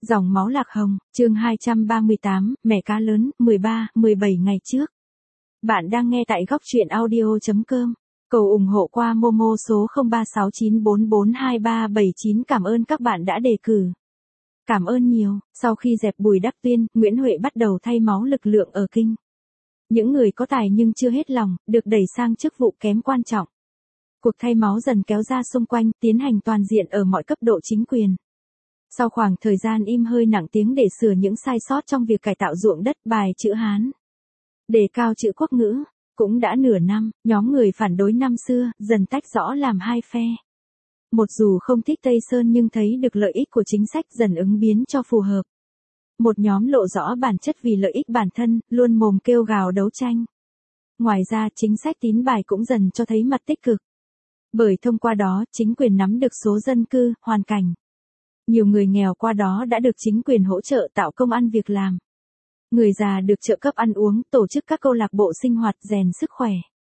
Dòng máu lạc hồng, chương 238, mẻ cá lớn, 13, 17 ngày trước. Bạn đang nghe tại góc truyện audio.com. Cầu ủng hộ qua Momo số 0369442379. Cảm ơn các bạn đã đề cử. Cảm ơn nhiều. Sau khi dẹp Bùi Đắc Tuyên, Nguyễn Huệ bắt đầu thay máu lực lượng ở kinh. Những người có tài nhưng chưa hết lòng, được đẩy sang chức vụ kém quan trọng. Cuộc thay máu dần kéo ra xung quanh, tiến hành toàn diện ở mọi cấp độ chính quyền. Sau khoảng thời gian im hơi nặng tiếng để sửa những sai sót trong việc cải tạo ruộng đất, bài chữ Hán, đề cao chữ quốc ngữ, cũng đã nửa năm, nhóm người phản đối năm xưa dần tách rõ làm hai phe. Một dù không thích Tây Sơn nhưng thấy được lợi ích của chính sách dần ứng biến cho phù hợp. Một nhóm lộ rõ bản chất vì lợi ích bản thân, luôn mồm kêu gào đấu tranh. Ngoài ra chính sách tín bài cũng dần cho thấy mặt tích cực. Bởi thông qua đó chính quyền nắm được số dân cư, hoàn cảnh. Nhiều người nghèo qua đó đã được chính quyền hỗ trợ tạo công ăn việc làm. Người già được trợ cấp ăn uống, tổ chức các câu lạc bộ sinh hoạt rèn sức khỏe.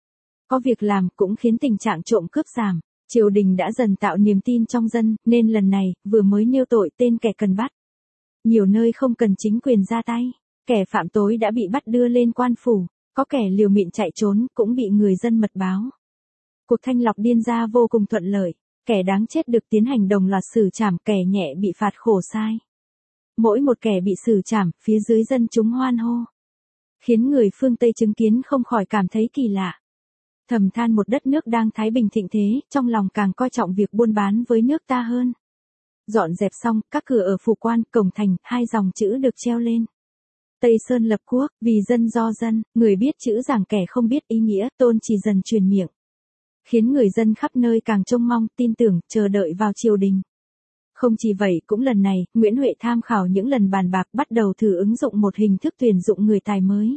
Có việc làm cũng khiến tình trạng trộm cướp giảm. Triều đình đã dần tạo niềm tin trong dân, nên lần này, vừa mới nêu tội tên kẻ cần bắt. Nhiều nơi không cần chính quyền ra tay, kẻ phạm tối đã bị bắt đưa lên quan phủ, có kẻ liều mịn chạy trốn cũng bị người dân mật báo. Cuộc thanh lọc điên ra vô cùng thuận lợi. Kẻ đáng chết được tiến hành đồng loạt xử trảm, kẻ nhẹ bị phạt khổ sai. Mỗi một kẻ bị xử trảm, phía dưới dân chúng hoan hô. Khiến người phương Tây chứng kiến không khỏi cảm thấy kỳ lạ. Thầm than một đất nước đang thái bình thịnh thế, trong lòng càng coi trọng việc buôn bán với nước ta hơn. Dọn dẹp xong, các cửa ở phủ quan, cổng thành, hai dòng chữ được treo lên. Tây Sơn lập quốc, vì dân do dân, người biết chữ giảng kẻ không biết ý nghĩa, tôn chỉ dần truyền miệng. Khiến người dân khắp nơi càng trông mong, tin tưởng, chờ đợi vào triều đình. Không chỉ vậy, cũng lần này, Nguyễn Huệ tham khảo những lần bàn bạc bắt đầu thử ứng dụng một hình thức tuyển dụng người tài mới.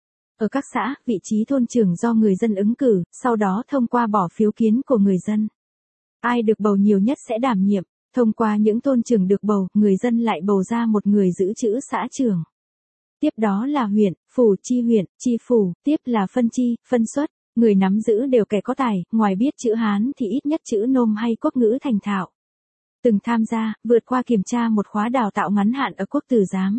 Ở các xã, vị trí thôn trưởng do người dân ứng cử, sau đó thông qua bỏ phiếu kiến của người dân. Ai được bầu nhiều nhất sẽ đảm nhiệm, thông qua những thôn trưởng được bầu, người dân lại bầu ra một người giữ chữ xã trưởng. Tiếp đó là huyện, phủ, chi phủ, tiếp là phân chi, phân suất. Người nắm giữ đều kẻ có tài, ngoài biết chữ Hán thì ít nhất chữ Nôm hay quốc ngữ thành thạo. Từng tham gia, vượt qua kiểm tra một khóa đào tạo ngắn hạn ở quốc tử giám.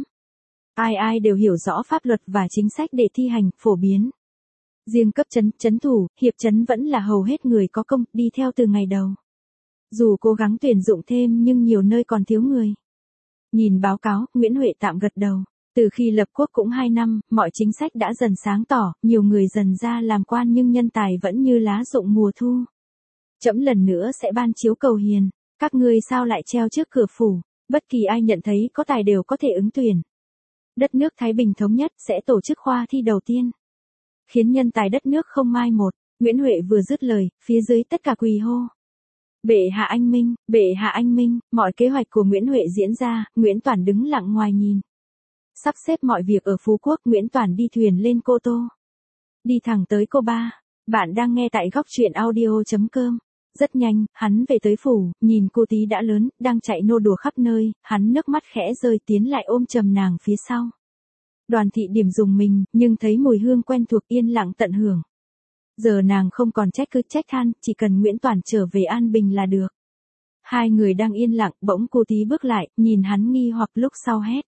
Ai đều hiểu rõ pháp luật và chính sách để thi hành, phổ biến. Riêng cấp trấn thủ, hiệp trấn vẫn là hầu hết người có công, đi theo từ ngày đầu. Dù cố gắng tuyển dụng thêm nhưng nhiều nơi còn thiếu người. Nhìn báo cáo, Nguyễn Huệ tạm gật đầu. Từ khi lập quốc cũng 2 năm, mọi chính sách đã dần sáng tỏ, nhiều người dần ra làm quan nhưng nhân tài vẫn như lá rụng mùa thu. Trẫm lần nữa sẽ ban chiếu cầu hiền, các ngươi sao lại treo trước cửa phủ, bất kỳ ai nhận thấy có tài đều có thể ứng tuyển. Đất nước Thái Bình thống nhất sẽ tổ chức khoa thi đầu tiên. Khiến nhân tài đất nước không mai một, Nguyễn Huệ vừa dứt lời, phía dưới tất cả quỳ hô. Bệ hạ anh minh, mọi kế hoạch của Nguyễn Huệ diễn ra, Nguyễn Toản đứng lặng ngoài nhìn. Sắp xếp mọi việc ở Phú Quốc, Nguyễn Toản đi thuyền lên Cô Tô. Đi thẳng tới Cô Ba. Bạn đang nghe tại góc truyện audio.com. Rất nhanh, hắn về tới phủ, nhìn cô tí đã lớn, đang chạy nô đùa khắp nơi, hắn nước mắt khẽ rơi tiến lại ôm chầm nàng phía sau. Đoàn Thị Điểm dùng mình, nhưng thấy mùi hương quen thuộc yên lặng tận hưởng. Giờ nàng không còn trách cứ trách than, chỉ cần Nguyễn Toản trở về an bình là được. Hai người đang yên lặng, bỗng cô tí bước lại, nhìn hắn nghi hoặc lúc sau hét.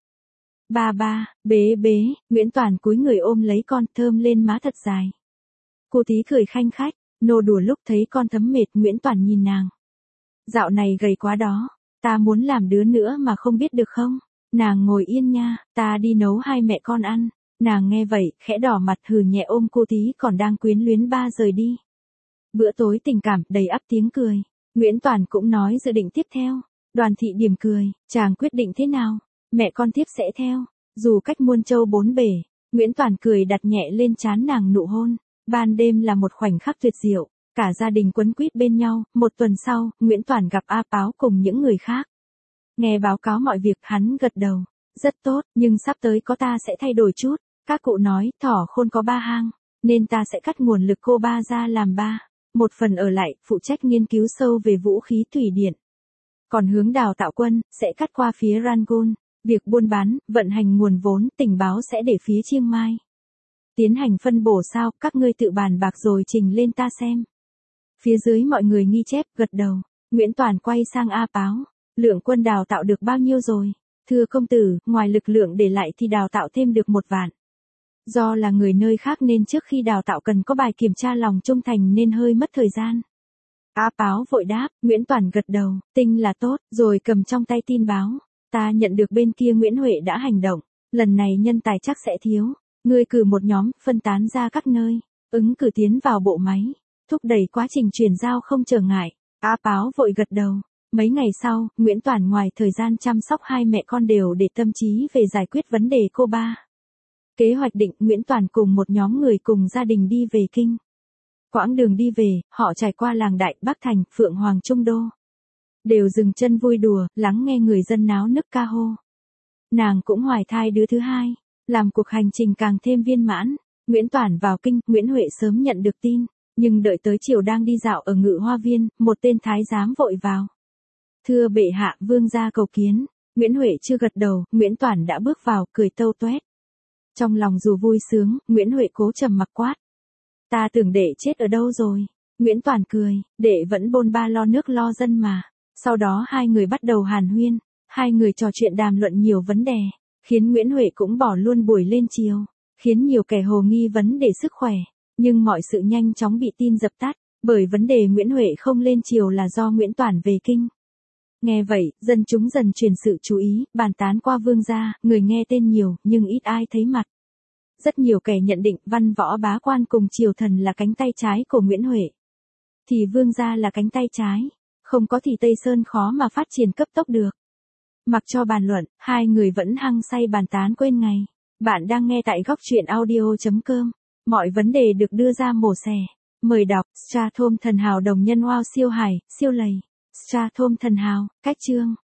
Ba, bế, Nguyễn Toản cúi người ôm lấy con, thơm lên má thật dài. Cô tí cười khanh khách, nô đùa lúc thấy con thấm mệt, Nguyễn Toản nhìn nàng. Dạo này gầy quá đó, ta muốn làm đứa nữa mà không biết được không? Nàng ngồi yên nha, ta đi nấu hai mẹ con ăn. Nàng nghe vậy, khẽ đỏ mặt hừ nhẹ ôm cô tí còn đang quyến luyến ba rời đi. Bữa tối tình cảm, đầy ắp tiếng cười. Nguyễn Toản cũng nói dự định tiếp theo. Đoàn Thị Điểm cười, chàng quyết định thế nào? Mẹ con tiếp sẽ theo, dù cách muôn châu bốn bể. Nguyễn Toản cười đặt nhẹ lên trán nàng nụ hôn. Ban đêm là một khoảnh khắc tuyệt diệu, cả gia đình quấn quýt bên nhau. Một tuần sau, Nguyễn Toản gặp A Páo cùng những người khác. Nghe báo cáo mọi việc, hắn gật đầu. Rất tốt, nhưng sắp tới có ta sẽ thay đổi chút. Các cụ nói, thỏ khôn có 3 hang, nên ta sẽ cắt nguồn lực Cô Ba ra làm 3. Một phần ở lại, phụ trách nghiên cứu sâu về vũ khí thủy điện. Còn hướng đào tạo quân, sẽ cắt qua phía Rangoon. Việc buôn bán, vận hành nguồn vốn, tình báo sẽ để phía Chiang Mai. Tiến hành phân bổ sao, các ngươi tự bàn bạc rồi trình lên ta xem. Phía dưới mọi người nghi chép, gật đầu. Nguyễn Toản quay sang A Páo. Lượng quân đào tạo được bao nhiêu rồi? Thưa công tử, ngoài lực lượng để lại thì đào tạo thêm được 1 vạn. Do là người nơi khác nên trước khi đào tạo cần có bài kiểm tra lòng trung thành nên hơi mất thời gian. Á Páo vội đáp, Nguyễn Toàn gật đầu, tinh là tốt, rồi cầm trong tay tin báo. Ta nhận được bên kia Nguyễn Huệ đã hành động, lần này nhân tài chắc sẽ thiếu. Ngươi cử một nhóm, phân tán ra các nơi, ứng cử tiến vào bộ máy, thúc đẩy quá trình chuyển giao không trở ngại. Á Páo vội gật đầu. Mấy ngày sau, Nguyễn Toàn ngoài thời gian chăm sóc hai mẹ con đều để tâm trí về giải quyết vấn đề cô ba. Kế hoạch định, Nguyễn Toàn cùng một nhóm người cùng gia đình đi về kinh. Quãng đường đi về, họ trải qua làng Đại Bắc Thành, Phượng Hoàng Trung Đô. Đều dừng chân vui đùa, lắng nghe người dân náo nức ca hô. Nàng cũng hoài thai đứa thứ hai, làm cuộc hành trình càng thêm viên mãn. Nguyễn Toàn vào kinh, Nguyễn Huệ sớm nhận được tin, nhưng đợi tới chiều đang đi dạo ở Ngự Hoa Viên, một tên thái giám vội vào. Thưa bệ hạ, vương gia cầu kiến. Nguyễn Huệ chưa gật đầu, Nguyễn Toàn đã bước vào, cười tâu toét. Trong lòng dù vui sướng, Nguyễn Huệ cố trầm mặc quát. Ta tưởng đệ chết ở đâu rồi? Nguyễn Toàn cười, đệ vẫn bôn ba lo nước lo dân mà. Sau đó hai người bắt đầu hàn huyên, hai người trò chuyện đàm luận nhiều vấn đề, khiến Nguyễn Huệ cũng bỏ luôn buổi lên chiều, khiến nhiều kẻ hồ nghi vấn đề sức khỏe, nhưng mọi sự nhanh chóng bị tin dập tắt, bởi vấn đề Nguyễn Huệ không lên chiều là do Nguyễn Toàn về kinh. Nghe vậy, dân chúng dần chuyển sự chú ý, bàn tán qua vương gia, người nghe tên nhiều, nhưng ít ai thấy mặt. Rất nhiều kẻ nhận định văn võ bá quan cùng triều thần là cánh tay trái của Nguyễn Huệ. Thì vương gia là cánh tay trái, không có thì Tây Sơn khó mà phát triển cấp tốc được. Mặc cho bàn luận, hai người vẫn hăng say bàn tán quên ngày. Bạn đang nghe tại Góc Truyện Audio.com. Mọi vấn đề được đưa ra mổ xẻ. Mời đọc, Strathom thần hào đồng nhân wow siêu hải, siêu lầy. Strathom thần hào, cách chương.